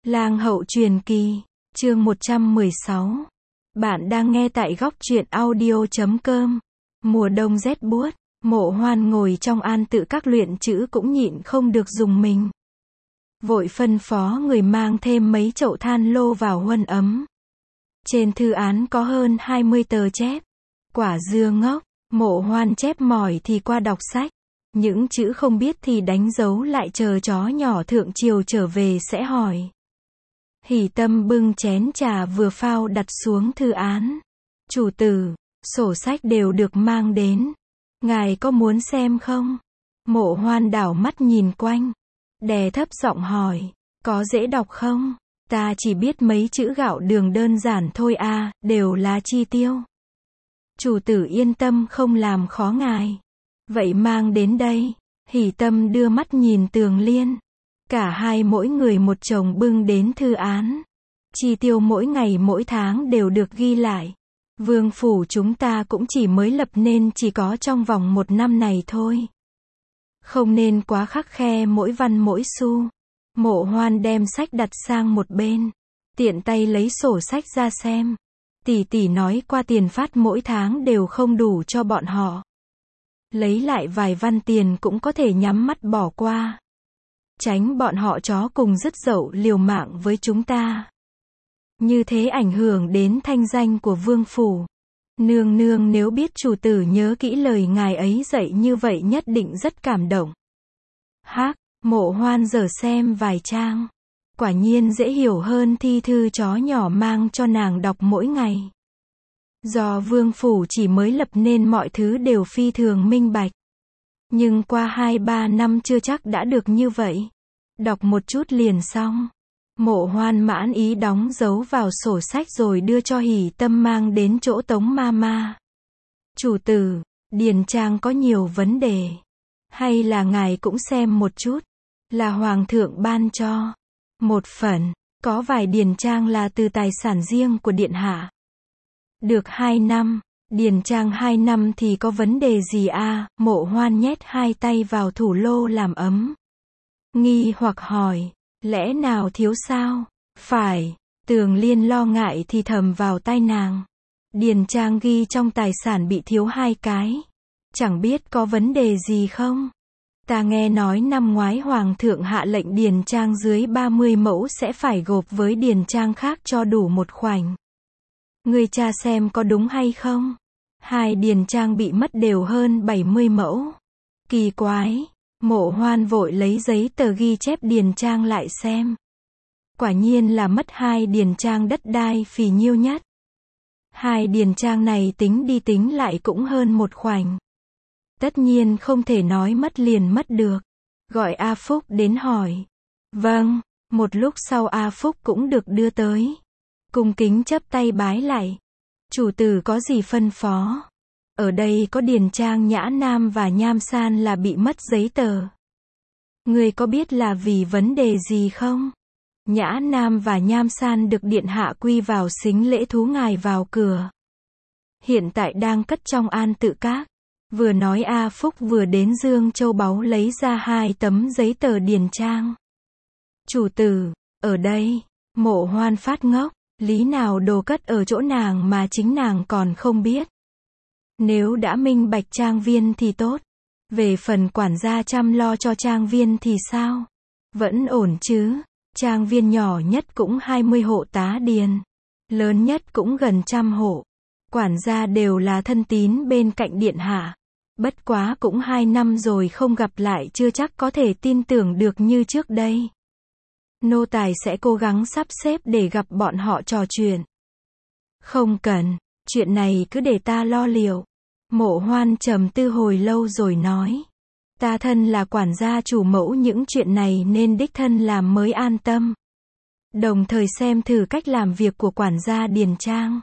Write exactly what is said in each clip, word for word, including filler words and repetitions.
Lang hậu truyền kỳ, chương một trăm mười sáu. Bạn đang nghe tại góc truyện audio chấm com. Mùa đông rét buốt, Mộ Hoan ngồi trong an tự các luyện chữ cũng nhịn không được dùng mình. Vội phân phó người mang thêm mấy chậu than lô vào huân ấm. Trên thư án có hơn hai mươi tờ chép. Quả dưa ngốc, Mộ Hoan chép mỏi thì qua đọc sách. Những chữ không biết thì đánh dấu lại chờ chó nhỏ thượng triều trở về sẽ hỏi. Hỷ Tâm bưng chén trà vừa phao đặt xuống thư án. Chủ tử, sổ sách đều được mang đến. Ngài có muốn xem không? Mộ Hoan đảo mắt nhìn quanh. Đè thấp giọng hỏi. Có dễ đọc không? Ta chỉ biết mấy chữ gạo đường đơn giản thôi à, đều là chi tiêu. Chủ tử yên tâm không làm khó ngài. Vậy mang đến đây. Hỷ Tâm đưa mắt nhìn Tường Liên. Cả hai mỗi người một chồng bưng đến thư án. Chi tiêu mỗi ngày mỗi tháng đều được ghi lại. Vương phủ chúng ta cũng chỉ mới lập nên chỉ có trong vòng một năm này thôi. Không nên quá khắt khe mỗi văn mỗi xu. Mộ Hoan đem sách đặt sang một bên. Tiện tay lấy sổ sách ra xem. Tỷ tỷ nói qua tiền phát mỗi tháng đều không đủ cho bọn họ. Lấy lại vài văn tiền cũng có thể nhắm mắt bỏ qua. Tránh bọn họ chó cùng dứt dậu liều mạng với chúng ta. Như thế ảnh hưởng đến thanh danh của vương phủ. Nương nương nếu biết chủ tử nhớ kỹ lời ngài ấy dạy như vậy nhất định rất cảm động. Hác, Mộ Hoan dở xem vài trang. Quả nhiên dễ hiểu hơn thi thư chó nhỏ mang cho nàng đọc mỗi ngày. Do vương phủ chỉ mới lập nên mọi thứ đều phi thường minh bạch. Nhưng qua hai ba năm chưa chắc đã được như vậy. Đọc một chút liền xong. Mộ Hoan mãn ý đóng dấu vào sổ sách rồi đưa cho Hỷ Tâm mang đến chỗ Tống ma ma. Chủ tử, điền trang có nhiều vấn đề. Hay là ngài cũng xem một chút. Là hoàng thượng ban cho. Một phần, có vài điền trang là từ tài sản riêng của điện hạ. Được hai năm, điền trang hai năm thì có vấn đề gì à? Mộ Hoan nhét hai tay vào thủ lô làm ấm. Nghi hoặc hỏi, lẽ nào thiếu sao? Phải, Tường Liên lo ngại thì thầm vào tai nàng. Điền trang ghi trong tài sản bị thiếu hai cái. Chẳng biết có vấn đề gì không? Ta nghe nói năm ngoái hoàng thượng hạ lệnh điền trang dưới ba mươi mẫu sẽ phải gộp với điền trang khác cho đủ một khoảnh. Người cha xem có đúng hay không? Hai điền trang bị mất đều hơn bảy mươi mẫu. Kỳ quái. Mộ Hoan vội lấy giấy tờ ghi chép điền trang lại xem. Quả nhiên là mất hai điền trang đất đai phì nhiêu nhất. Hai điền trang này tính đi tính lại cũng hơn một khoảnh. Tất nhiên không thể nói mất liền mất được. Gọi A Phúc đến hỏi. Vâng, một lúc sau A Phúc cũng được đưa tới. Cung kính chắp tay bái lại. Chủ tử có gì phân phó? Ở đây có điền trang Nhã Nam và Nham San là bị mất giấy tờ. Người có biết là vì vấn đề gì không? Nhã Nam và Nham San được điện hạ quy vào sính lễ thú ngài vào cửa. Hiện tại đang cất trong an tự các. Vừa nói A Phúc vừa đến Dương Châu Báu lấy ra hai tấm giấy tờ điền trang. Chủ tử, ở đây, Mộ Hoan phát ngốc, lý nào đồ cất ở chỗ nàng mà chính nàng còn không biết. Nếu đã minh bạch trang viên thì tốt. Về phần quản gia chăm lo cho trang viên thì sao? Vẫn ổn chứ? Trang viên nhỏ nhất cũng hai mươi hộ tá điền. Lớn nhất cũng gần trăm hộ. Quản gia đều là thân tín bên cạnh điện hạ. Bất quá cũng hai năm rồi không gặp lại chưa chắc có thể tin tưởng được như trước đây. Nô tài sẽ cố gắng sắp xếp để gặp bọn họ trò chuyện. Không cần, chuyện này cứ để ta lo liệu. Mộ Hoan trầm tư hồi lâu rồi nói. Ta thân là quản gia chủ mẫu những chuyện này nên đích thân làm mới an tâm. Đồng thời xem thử cách làm việc của quản gia điền trang.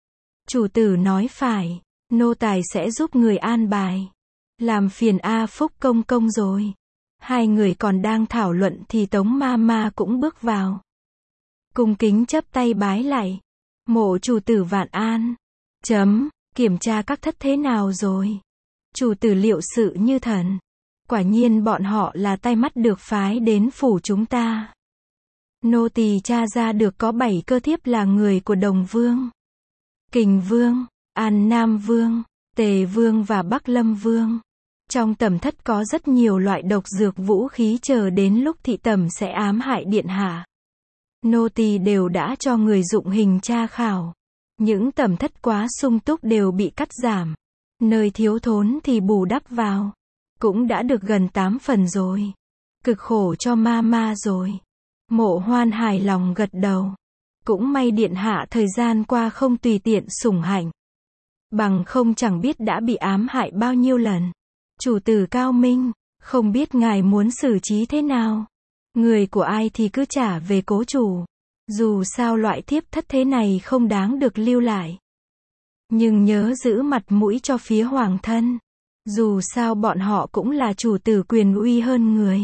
Chủ tử nói phải, nô tài sẽ giúp người an bài. Làm phiền A Phúc công công rồi. Hai người còn đang thảo luận thì Tống ma ma cũng bước vào. Cung kính chắp tay bái lại. Mộ chủ tử vạn an. Chấm, kiểm tra các thất thế nào rồi? Chủ tử liệu sự như thần. Quả nhiên bọn họ là tai mắt được phái đến phủ chúng ta. Nô tỳ tra ra được có bảy cơ thiếp là người của Đồng Vương, Kình Vương, An Nam Vương, Tề Vương và Bắc Lâm Vương. Trong tẩm thất có rất nhiều loại độc dược vũ khí chờ đến lúc thị tẩm sẽ ám hại điện hạ. Nô tỳ đều đã cho người dụng hình tra khảo. Những tẩm thất quá sung túc đều bị cắt giảm. Nơi thiếu thốn thì bù đắp vào. Cũng đã được gần tám phần rồi. Cực khổ cho ma ma rồi. Mộ Hoan hài lòng gật đầu. Cũng may điện hạ thời gian qua không tùy tiện sủng hạnh. Bằng không chẳng biết đã bị ám hại bao nhiêu lần. Chủ tử cao minh, không biết ngài muốn xử trí thế nào. Người của ai thì cứ trả về cố chủ. Dù sao loại thiếp thất thế này không đáng được lưu lại. Nhưng nhớ giữ mặt mũi cho phía hoàng thân. Dù sao bọn họ cũng là chủ tử quyền uy hơn người.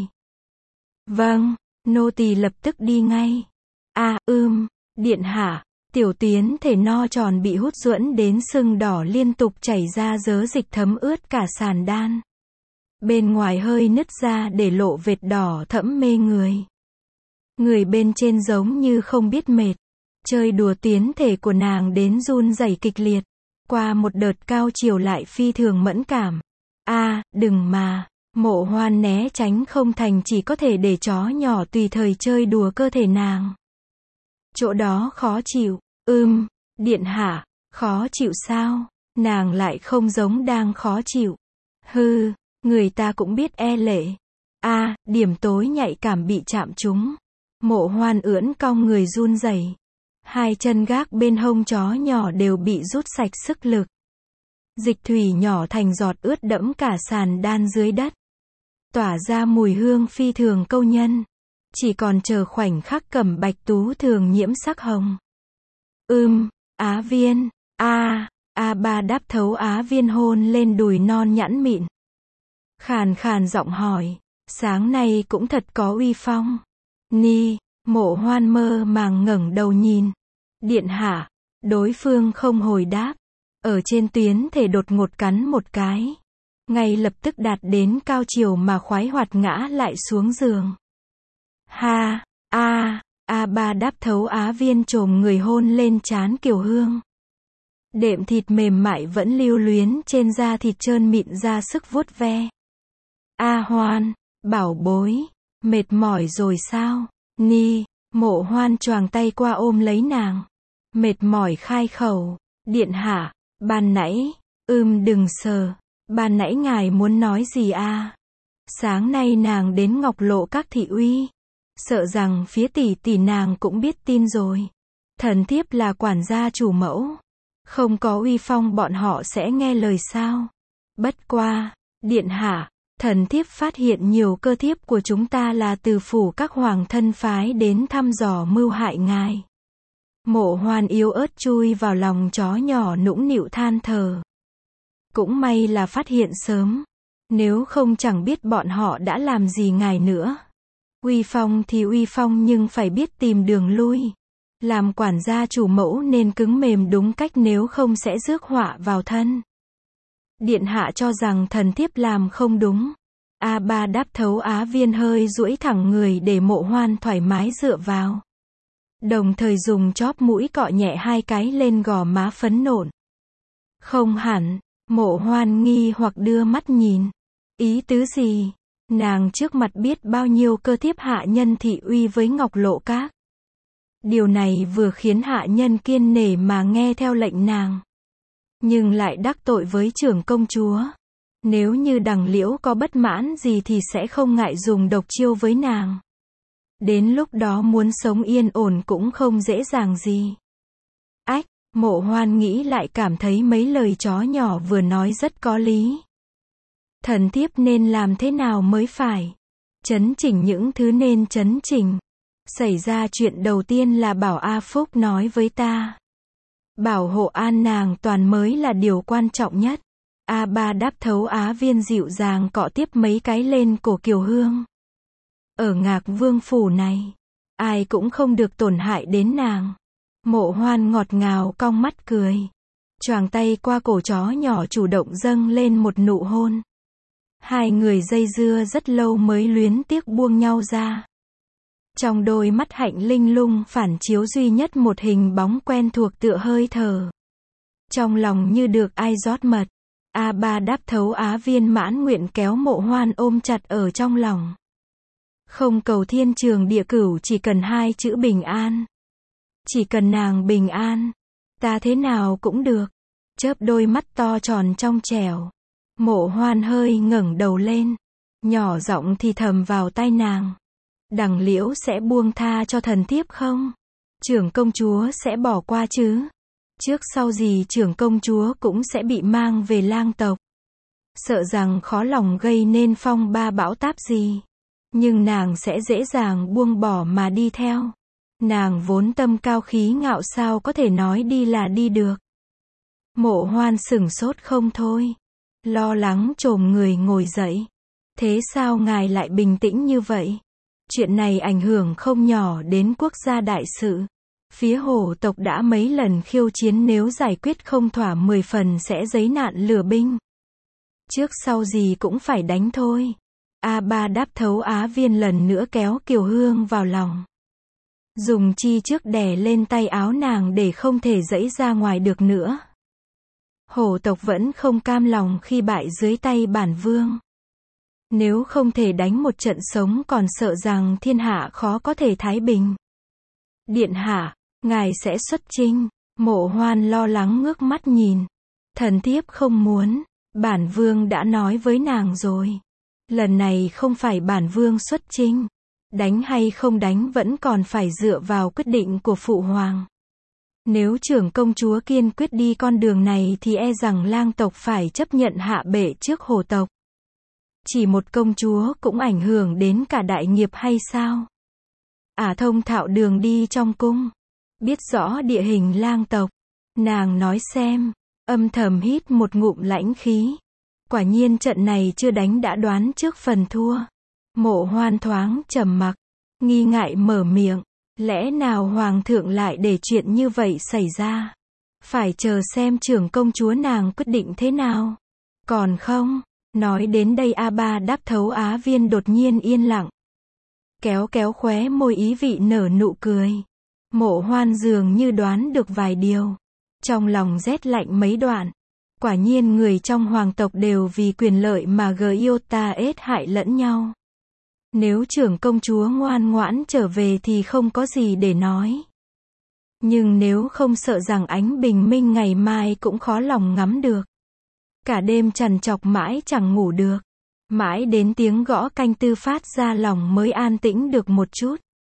Vâng, nô tỳ lập tức đi ngay. À, ưm, điện hạ, tiểu tuyến thể no tròn bị hút duẫn đến sưng đỏ liên tục chảy ra dớ dịch thấm ướt cả sàn đan. Bên ngoài hơi nứt ra để lộ vệt đỏ thẫm mê người. Người bên trên giống như không biết mệt. Chơi đùa tuyến thể của nàng đến run rẩy kịch liệt. Qua một đợt cao chiều lại phi thường mẫn cảm. A, đừng mà. Mộ Hoan né tránh không thành chỉ có thể để chó nhỏ tùy thời chơi đùa cơ thể nàng. Chỗ đó khó chịu. Ưm, điện hạ, khó chịu sao? Nàng lại không giống đang khó chịu. Hư, người ta cũng biết e lệ. A, điểm tối nhạy cảm bị chạm trúng. Mộ Hoan ưỡn cong người run rẩy. Hai chân gác bên hông chó nhỏ đều bị rút sạch sức lực. Dịch thủy nhỏ thành giọt ướt đẫm cả sàn đan dưới đất. Tỏa ra mùi hương phi thường câu nhân. Chỉ còn chờ khoảnh khắc Cẩm Bạch Tú thường nhiễm sắc hồng. Ưm, Á Viên, a, A Ba đáp thấu Á Viên hôn lên đùi non nhẵn mịn. Khàn khàn giọng hỏi, sáng nay cũng thật có uy phong. Ni, Mộ Hoan mơ màng ngẩng đầu nhìn. Điện hạ, đối phương không hồi đáp. Ở trên tuyến thể đột ngột cắn một cái. Ngay lập tức đạt đến cao chiều mà khoái hoạt ngã lại xuống giường. Ha, a, A Ba đáp thấu Á Viên trồm người hôn lên trán Kiều Hương. Đệm thịt mềm mại vẫn lưu luyến trên da thịt trơn mịn ra sức vuốt ve. A Hoan, bảo bối, mệt mỏi rồi sao? Ni, Mộ Hoan choàng tay qua ôm lấy nàng. Mệt mỏi khai khẩu, điện hạ, ban nãy, ưm đừng sờ, ban nãy ngài muốn nói gì a? Sáng nay nàng đến Ngọc Lộ các thị uy. Sợ rằng phía tỷ tỷ nàng cũng biết tin rồi. Thần thiếp là quản gia chủ mẫu. Không có uy phong bọn họ sẽ nghe lời sao? Bất qua, điện hạ, thần thiếp phát hiện nhiều cơ thiếp của chúng ta là từ phủ các hoàng thân phái đến thăm dò mưu hại ngài. Mộ Hoan yếu ớt chui vào lòng chó nhỏ nũng nịu than thở. Cũng may là phát hiện sớm. Nếu không chẳng biết bọn họ đã làm gì ngài nữa. Uy phong thì uy phong nhưng phải biết tìm đường lui. Làm quản gia chủ mẫu nên cứng mềm đúng cách nếu không sẽ rước họa vào thân. Điện hạ cho rằng thần thiếp làm không đúng. A Ba đáp thấu Á Viên hơi duỗi thẳng người để Mộ Hoan thoải mái dựa vào. Đồng thời dùng chóp mũi cọ nhẹ hai cái lên gò má phấn nộn. Không hẳn, Mộ Hoan nghi hoặc đưa mắt nhìn. Ý tứ gì? Nàng trước mặt biết bao nhiêu cơ thiếp hạ nhân thị uy với Ngọc Lộ các. Điều này vừa khiến hạ nhân kiên nể mà nghe theo lệnh nàng. Nhưng lại đắc tội với trưởng công chúa. Nếu như Đằng Liễu có bất mãn gì thì sẽ không ngại dùng độc chiêu với nàng. Đến lúc đó muốn sống yên ổn cũng không dễ dàng gì. Ách, Mộ Hoan nghĩ lại cảm thấy mấy lời chó nhỏ vừa nói rất có lý. Thần thiếp nên làm thế nào mới phải? Chấn chỉnh những thứ nên chấn chỉnh. Xảy ra chuyện đầu tiên là bảo A Phúc nói với ta. Bảo hộ an nàng toàn mới là điều quan trọng nhất. A Ba đáp thấu Á Viên dịu dàng cọ tiếp mấy cái lên cổ Kiều Hương. Ở Ngạc Vương phủ này, ai cũng không được tổn hại đến nàng. Mộ Hoan ngọt ngào cong mắt cười. Choàng tay qua cổ chó nhỏ chủ động dâng lên một nụ hôn. Hai người dây dưa rất lâu mới luyến tiếc buông nhau ra. Trong đôi mắt hạnh linh lung phản chiếu duy nhất một hình bóng quen thuộc tựa hơi thở. Trong lòng như được ai rót mật. A Ba Đáp Thấu Á viên mãn nguyện kéo Mộ Hoan ôm chặt ở trong lòng. Không cầu thiên trường địa cửu, chỉ cần hai chữ bình an. Chỉ cần nàng bình an, ta thế nào cũng được. Chớp đôi mắt to tròn trong trẻo. Mộ Hoan hơi ngẩng đầu lên, nhỏ giọng thì thầm vào tai nàng. Đằng Liễu sẽ buông tha cho thần thiếp không? Trưởng công chúa sẽ bỏ qua chứ? Trước sau gì trưởng công chúa cũng sẽ bị mang về lang tộc. Sợ rằng khó lòng gây nên phong ba bão táp gì. Nhưng nàng sẽ dễ dàng buông bỏ mà đi theo. Nàng vốn tâm cao khí ngạo, sao có thể nói đi là đi được. Mộ Hoan sửng sốt không thôi. Lo lắng chồm người ngồi dậy. Thế sao ngài lại bình tĩnh như vậy? Chuyện này ảnh hưởng không nhỏ đến quốc gia đại sự. Phía hổ tộc đã mấy lần khiêu chiến, nếu giải quyết không thỏa mười phần sẽ giấy nạn lừa binh. Trước sau gì cũng phải đánh thôi. A Ba Đáp Thấu Á viên lần nữa kéo Kiều Hương vào lòng. Dùng chi trước đè lên tay áo nàng để không thể giãy ra ngoài được nữa. Hổ tộc vẫn không cam lòng khi bại dưới tay bản vương. Nếu không thể đánh một trận sống còn sợ rằng thiên hạ khó có thể thái bình. Điện hạ, ngài sẽ xuất chinh. Mộ Hoan lo lắng ngước mắt nhìn. Thần thiếp không muốn, bản vương đã nói với nàng rồi. Lần này không phải bản vương xuất chinh. Đánh hay không đánh vẫn còn phải dựa vào quyết định của phụ hoàng. Nếu trưởng công chúa kiên quyết đi con đường này thì e rằng lang tộc phải chấp nhận hạ bệ trước hổ tộc. Chỉ một công chúa cũng ảnh hưởng đến cả đại nghiệp hay sao? Ả thông thạo đường đi trong cung. Biết rõ địa hình lang tộc. Nàng nói xem. Âm thầm hít một ngụm lãnh khí. Quả nhiên trận này chưa đánh đã đoán trước phần thua. Mộ Hoan thoáng trầm mặc. Nghi ngại mở miệng. Lẽ nào hoàng thượng lại để chuyện như vậy xảy ra? Phải chờ xem trưởng công chúa nàng quyết định thế nào. Còn không. Nói đến đây A Ba Đáp Thấu Á viên đột nhiên yên lặng. Kéo kéo khóe môi ý vị nở nụ cười. Mộ Hoan dường như đoán được vài điều. Trong lòng rét lạnh mấy đoạn. Quả nhiên người trong hoàng tộc đều vì quyền lợi mà giota ết hại lẫn nhau. Nếu trưởng công chúa ngoan ngoãn trở về thì không có gì để nói. Nhưng nếu không sợ rằng ánh bình minh ngày mai cũng khó lòng ngắm được. Cả đêm trằn trọc mãi chẳng ngủ được. Mãi đến tiếng gõ canh tư phát ra lòng mới an tĩnh được một chút.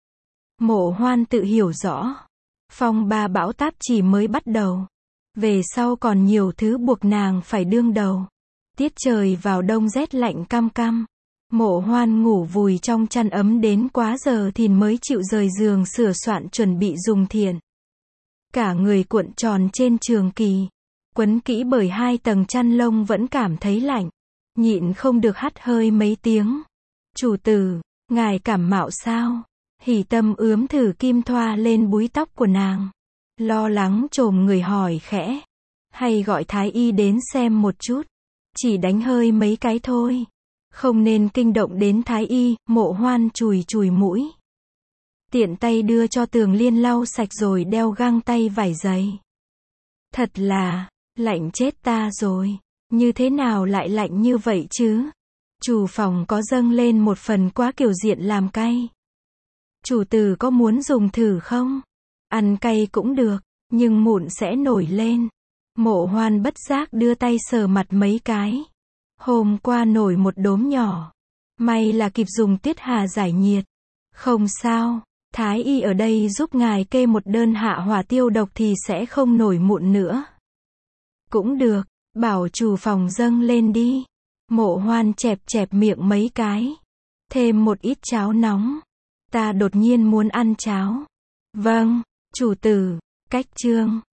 Mộ Hoan tự hiểu rõ. Phong ba bão táp chỉ mới bắt đầu. Về sau còn nhiều thứ buộc nàng phải đương đầu. Tiết trời vào đông rét lạnh căm căm. Mộ Hoan ngủ vùi trong chăn ấm đến quá giờ thì mới chịu rời giường sửa soạn chuẩn bị dùng thiện. Cả người cuộn tròn trên trường kỳ. Quấn kỹ bởi hai tầng chăn lông vẫn cảm thấy lạnh. Nhịn không được hắt hơi mấy tiếng. Chủ tử, ngài cảm mạo sao? Hỉ Tâm ướm thử kim thoa lên búi tóc của nàng. Lo lắng chồm người hỏi khẽ. Hay gọi thái y đến xem một chút. Chỉ đánh hơi mấy cái thôi. Không nên kinh động đến thái y. Mộ Hoan chùi chùi mũi. Tiện tay đưa cho Tường Liên lau sạch rồi đeo găng tay vải dày. Thật là, lạnh chết ta rồi. Như thế nào lại lạnh như vậy chứ? Chủ phòng có dâng lên một phần quá kiểu diện làm cay. Chủ tử có muốn dùng thử không? Ăn cay cũng được, nhưng mụn sẽ nổi lên. Mộ Hoan bất giác đưa tay sờ mặt mấy cái. Hôm qua nổi một đốm nhỏ. May là kịp dùng tiết hà giải nhiệt. Không sao, thái y ở đây giúp ngài kê một đơn hạ hỏa tiêu độc thì sẽ không nổi mụn nữa. Cũng được, bảo chủ phòng dâng lên đi. Mộ Hoan chẹp chẹp miệng mấy cái. Thêm một ít cháo nóng. Ta đột nhiên muốn ăn cháo. Vâng, chủ tử. Cách chương